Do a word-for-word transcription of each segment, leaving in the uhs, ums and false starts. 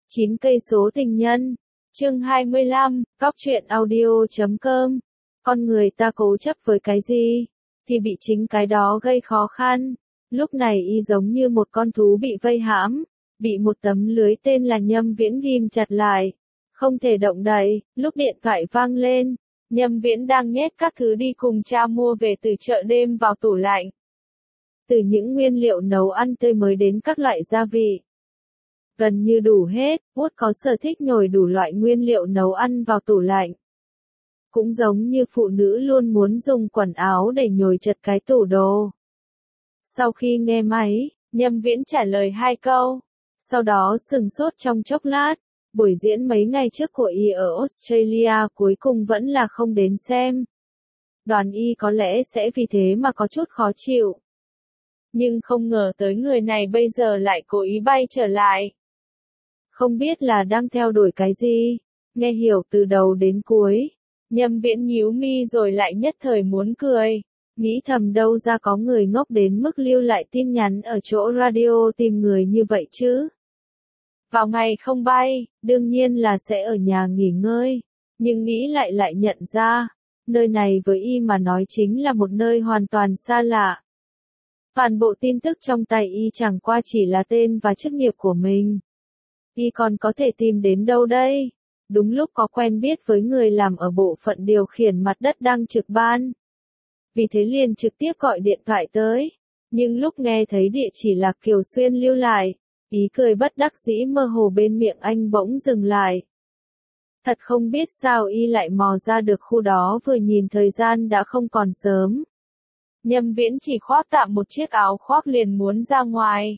chín cây số tình nhân. Chương hai mươi lăm, cóc truyện audio chấm com. Con người ta cố chấp với cái gì, thì bị chính cái đó gây khó khăn. Lúc này y giống như một con thú bị vây hãm, bị một tấm lưới tên là Nhâm Viễn ghim chặt lại, không thể động đậy. Lúc điện thoại vang lên, Nhâm Viễn đang nhét các thứ đi cùng cha mua về từ chợ đêm vào tủ lạnh. Từ những nguyên liệu nấu ăn tươi mới đến các loại gia vị, gần như đủ hết. Wood có sở thích nhồi đủ loại nguyên liệu nấu ăn vào tủ lạnh. Cũng giống như phụ nữ luôn muốn dùng quần áo để nhồi chật cái tủ đồ. Sau khi nghe máy, Nhâm Viễn trả lời hai câu, sau đó sừng sốt trong chốc lát. Buổi diễn mấy ngày trước của y ở Australia cuối cùng vẫn là không đến xem. Đoàn y có lẽ sẽ vì thế mà có chút khó chịu. Nhưng không ngờ tới người này bây giờ lại cố ý bay trở lại. Không biết là đang theo đuổi cái gì, nghe hiểu từ đầu đến cuối. Nhâm Viễn nhíu mi rồi lại nhất thời muốn cười, nghĩ thầm đâu ra có người ngốc đến mức lưu lại tin nhắn ở chỗ radio tìm người như vậy chứ. Vào ngày không bay, đương nhiên là sẽ ở nhà nghỉ ngơi, nhưng nghĩ lại lại nhận ra, nơi này với y mà nói chính là một nơi hoàn toàn xa lạ. Toàn bộ tin tức trong tay y chẳng qua chỉ là tên và chức nghiệp của mình. Y còn có thể tìm đến đâu đây? Đúng lúc có quen biết với người làm ở bộ phận điều khiển mặt đất đang trực ban. Vì thế liền trực tiếp gọi điện thoại tới. Nhưng lúc nghe thấy địa chỉ là Kiều Xuyên lưu lại, ý cười bất đắc dĩ mơ hồ bên miệng anh bỗng dừng lại. Thật không biết sao y lại mò ra được khu đó, vừa nhìn thời gian đã không còn sớm. Nhâm Viễn chỉ khoác tạm một chiếc áo khoác liền muốn ra ngoài.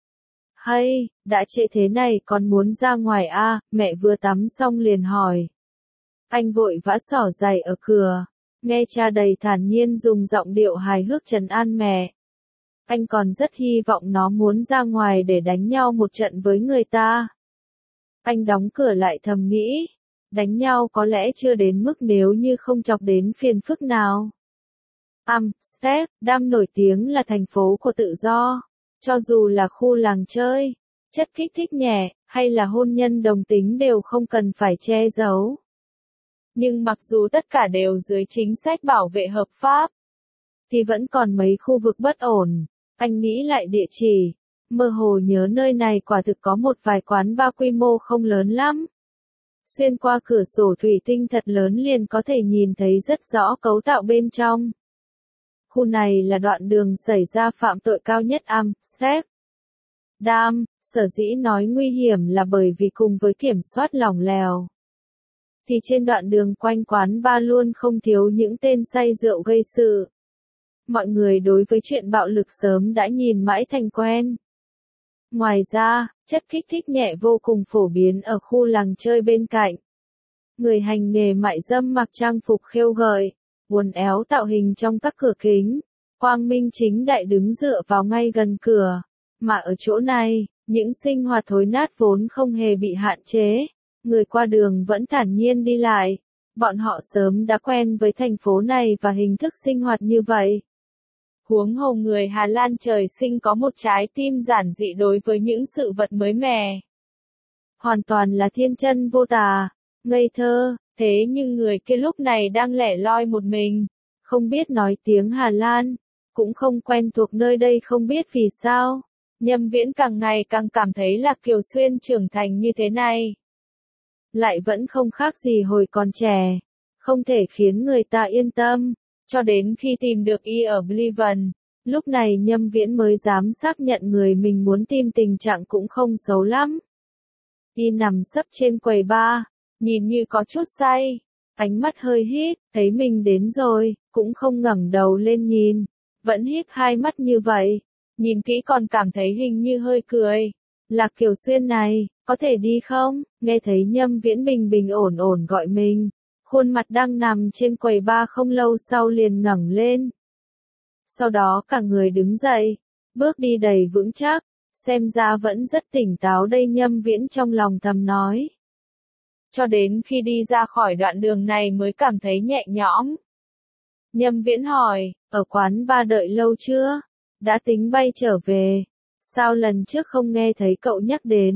Hay, đã trễ thế này còn muốn ra ngoài à, mẹ vừa tắm xong liền hỏi. Anh vội vã xỏ giày ở cửa, nghe cha đầy thản nhiên dùng giọng điệu hài hước trấn an mẹ. Anh còn rất hy vọng nó muốn ra ngoài để đánh nhau một trận với người ta. Anh đóng cửa lại thầm nghĩ, đánh nhau có lẽ chưa đến mức nếu như không chọc đến phiền phức nào. Amsterdam nổi tiếng là thành phố của tự do. Cho dù là khu làng chơi, chất kích thích nhẹ, hay là hôn nhân đồng tính đều không cần phải che giấu. Nhưng mặc dù tất cả đều dưới chính sách bảo vệ hợp pháp, thì vẫn còn mấy khu vực bất ổn. Anh nghĩ lại địa chỉ, mơ hồ nhớ nơi này quả thực có một vài quán bar quy mô không lớn lắm. Xuyên qua cửa sổ thủy tinh thật lớn liền có thể nhìn thấy rất rõ cấu tạo bên trong. Khu này là đoạn đường xảy ra phạm tội cao nhất Amsterdam, sở dĩ nói nguy hiểm là bởi vì cùng với kiểm soát lỏng lẻo, thì trên đoạn đường quanh quán bar luôn không thiếu những tên say rượu gây sự. Mọi người đối với chuyện bạo lực sớm đã nhìn mãi thành quen. Ngoài ra, chất kích thích nhẹ vô cùng phổ biến ở khu làng chơi bên cạnh. Người hành nghề mại dâm mặc trang phục khêu gợi, uốn éo tạo hình trong các cửa kính, quang minh chính đại đứng dựa vào ngay gần cửa. Mà ở chỗ này, những sinh hoạt thối nát vốn không hề bị hạn chế, người qua đường vẫn thản nhiên đi lại. Bọn họ sớm đã quen với thành phố này và hình thức sinh hoạt như vậy. Huống hồ người Hà Lan trời sinh có một trái tim giản dị đối với những sự vật mới mẻ. Hoàn toàn là thiên chân vô tà, ngây thơ. Thế nhưng người kia lúc này đang lẻ loi một mình, không biết nói tiếng Hà Lan, cũng không quen thuộc nơi đây không biết vì sao. Nhâm Viễn càng ngày càng cảm thấy là Kiều Xuyên trưởng thành như thế này, lại vẫn không khác gì hồi còn trẻ, không thể khiến người ta yên tâm. Cho đến khi tìm được y ở Bliven, lúc này Nhâm Viễn mới dám xác nhận người mình muốn tìm tình trạng cũng không xấu lắm. Y nằm sấp trên quầy bar, nhìn như có chút say, ánh mắt hơi híp, thấy mình đến rồi, cũng không ngẩng đầu lên nhìn, vẫn híp hai mắt như vậy, nhìn kỹ còn cảm thấy hình như hơi cười. Là Kiều Xuyên này, có thể đi không? Nghe thấy Nhâm Viễn bình bình ổn ổn gọi mình, khuôn mặt đang nằm trên quầy bar không lâu sau liền ngẩng lên. Sau đó cả người đứng dậy, bước đi đầy vững chắc, xem ra vẫn rất tỉnh táo đây, Nhâm Viễn trong lòng thầm nói. Cho đến khi đi ra khỏi đoạn đường này mới cảm thấy nhẹ nhõm. Nhâm Viễn hỏi, ở quán bar đợi lâu chưa? Đã tính bay trở về. Sao lần trước không nghe thấy cậu nhắc đến?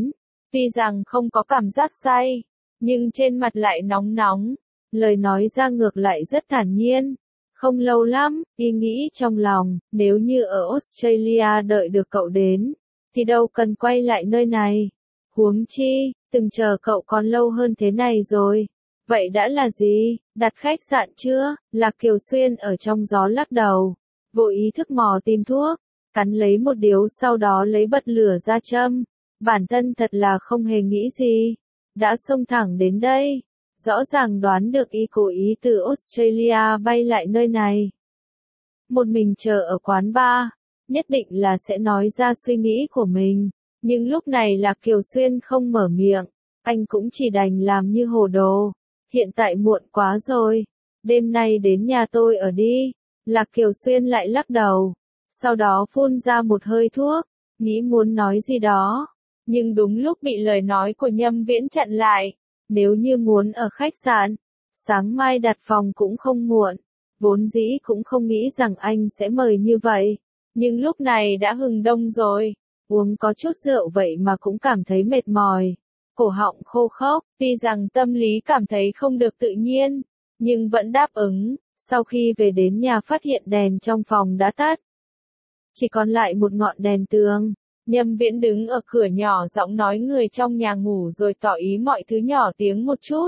Tuy rằng không có cảm giác say, nhưng trên mặt lại nóng nóng, lời nói ra ngược lại rất thản nhiên. Không lâu lắm, y nghĩ trong lòng, nếu như ở Australia đợi được cậu đến, thì đâu cần quay lại nơi này. Huống chi, từng chờ cậu còn lâu hơn thế này rồi. Vậy đã là gì? Đặt khách sạn chưa? Lạc Kiều Xuyên ở trong gió lắc đầu, vô ý thức mò tìm thuốc, cắn lấy một điếu sau đó lấy bật lửa ra châm. Bản thân thật là không hề nghĩ gì, đã xông thẳng đến đây. Rõ ràng đoán được y cố ý từ Australia bay lại nơi này. Một mình chờ ở quán bar, nhất định là sẽ nói ra suy nghĩ của mình. Nhưng lúc này Lạc Kiều Xuyên không mở miệng, anh cũng chỉ đành làm như hồ đồ. Hiện tại muộn quá rồi, đêm nay đến nhà tôi ở đi. Lạc Kiều Xuyên lại lắc đầu, sau đó phun ra một hơi thuốc, nghĩ muốn nói gì đó. Nhưng đúng lúc bị lời nói của Nhâm Viễn chặn lại. Nếu như muốn ở khách sạn, sáng mai đặt phòng cũng không muộn. Vốn dĩ cũng không nghĩ rằng anh sẽ mời như vậy. Nhưng lúc này đã hừng đông rồi. Uống có chút rượu vậy mà cũng cảm thấy mệt mỏi. Cổ họng khô khốc, tuy rằng tâm lý cảm thấy không được tự nhiên. Nhưng vẫn đáp ứng. Sau khi về đến nhà phát hiện đèn trong phòng đã tắt. Chỉ còn lại một ngọn đèn tường. Nhâm Viễn đứng ở cửa nhỏ giọng nói người trong nhà ngủ rồi tỏ ý mọi thứ nhỏ tiếng một chút.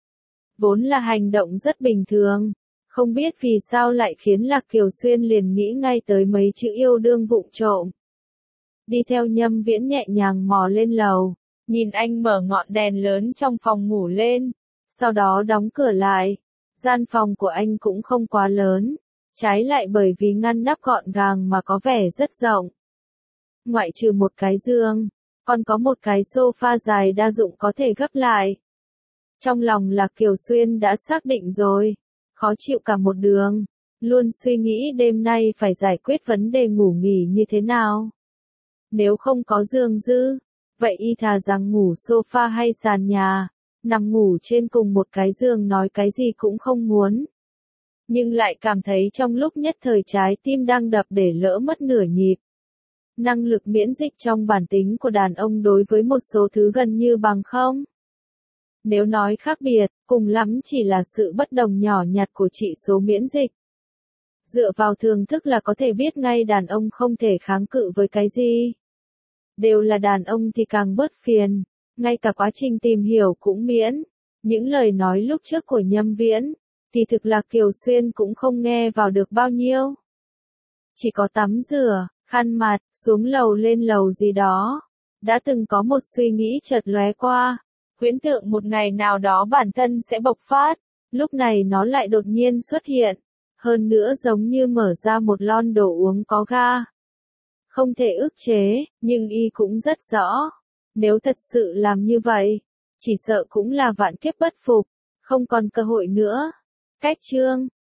Vốn là hành động rất bình thường, không biết vì sao lại khiến Lạc Kiều Xuyên liền nghĩ ngay tới mấy chữ yêu đương vụng trộm. Đi theo Nhâm Viễn nhẹ nhàng mò lên lầu, nhìn anh mở ngọn đèn lớn trong phòng ngủ lên, sau đó đóng cửa lại. Gian phòng của anh cũng không quá lớn, trái lại bởi vì ngăn nắp gọn gàng mà có vẻ rất rộng. Ngoại trừ một cái giường, còn có một cái sofa dài đa dụng có thể gấp lại. Trong lòng Lạc Kiều Xuyên đã xác định rồi, khó chịu cả một đường, luôn suy nghĩ đêm nay phải giải quyết vấn đề ngủ nghỉ như thế nào. Nếu không có giường dư, vậy y thà rằng ngủ sofa hay sàn nhà, nằm ngủ trên cùng một cái giường nói cái gì cũng không muốn. Nhưng lại cảm thấy trong lúc nhất thời trái tim đang đập để lỡ mất nửa nhịp. Năng lực miễn dịch trong bản tính của đàn ông đối với một số thứ gần như bằng không. Nếu nói khác biệt, cùng lắm chỉ là sự bất đồng nhỏ nhặt của chỉ số miễn dịch. Dựa vào thường thức là có thể biết ngay đàn ông không thể kháng cự với cái gì. Đều là đàn ông thì càng bớt phiền, ngay cả quá trình tìm hiểu cũng miễn. Những lời nói lúc trước của Nhâm Viễn, thì thực là Kiều Xuyên cũng không nghe vào được bao nhiêu. Chỉ có tắm rửa, khăn mặt, xuống lầu lên lầu gì đó. Đã từng có một suy nghĩ chợt lóe qua, huyễn tượng một ngày nào đó bản thân sẽ bộc phát, lúc này nó lại đột nhiên xuất hiện, hơn nữa giống như mở ra một lon đồ uống có ga. Không thể ức chế, nhưng y cũng rất rõ, nếu thật sự làm như vậy, chỉ sợ cũng là vạn kiếp bất phục, không còn cơ hội nữa. Cách chương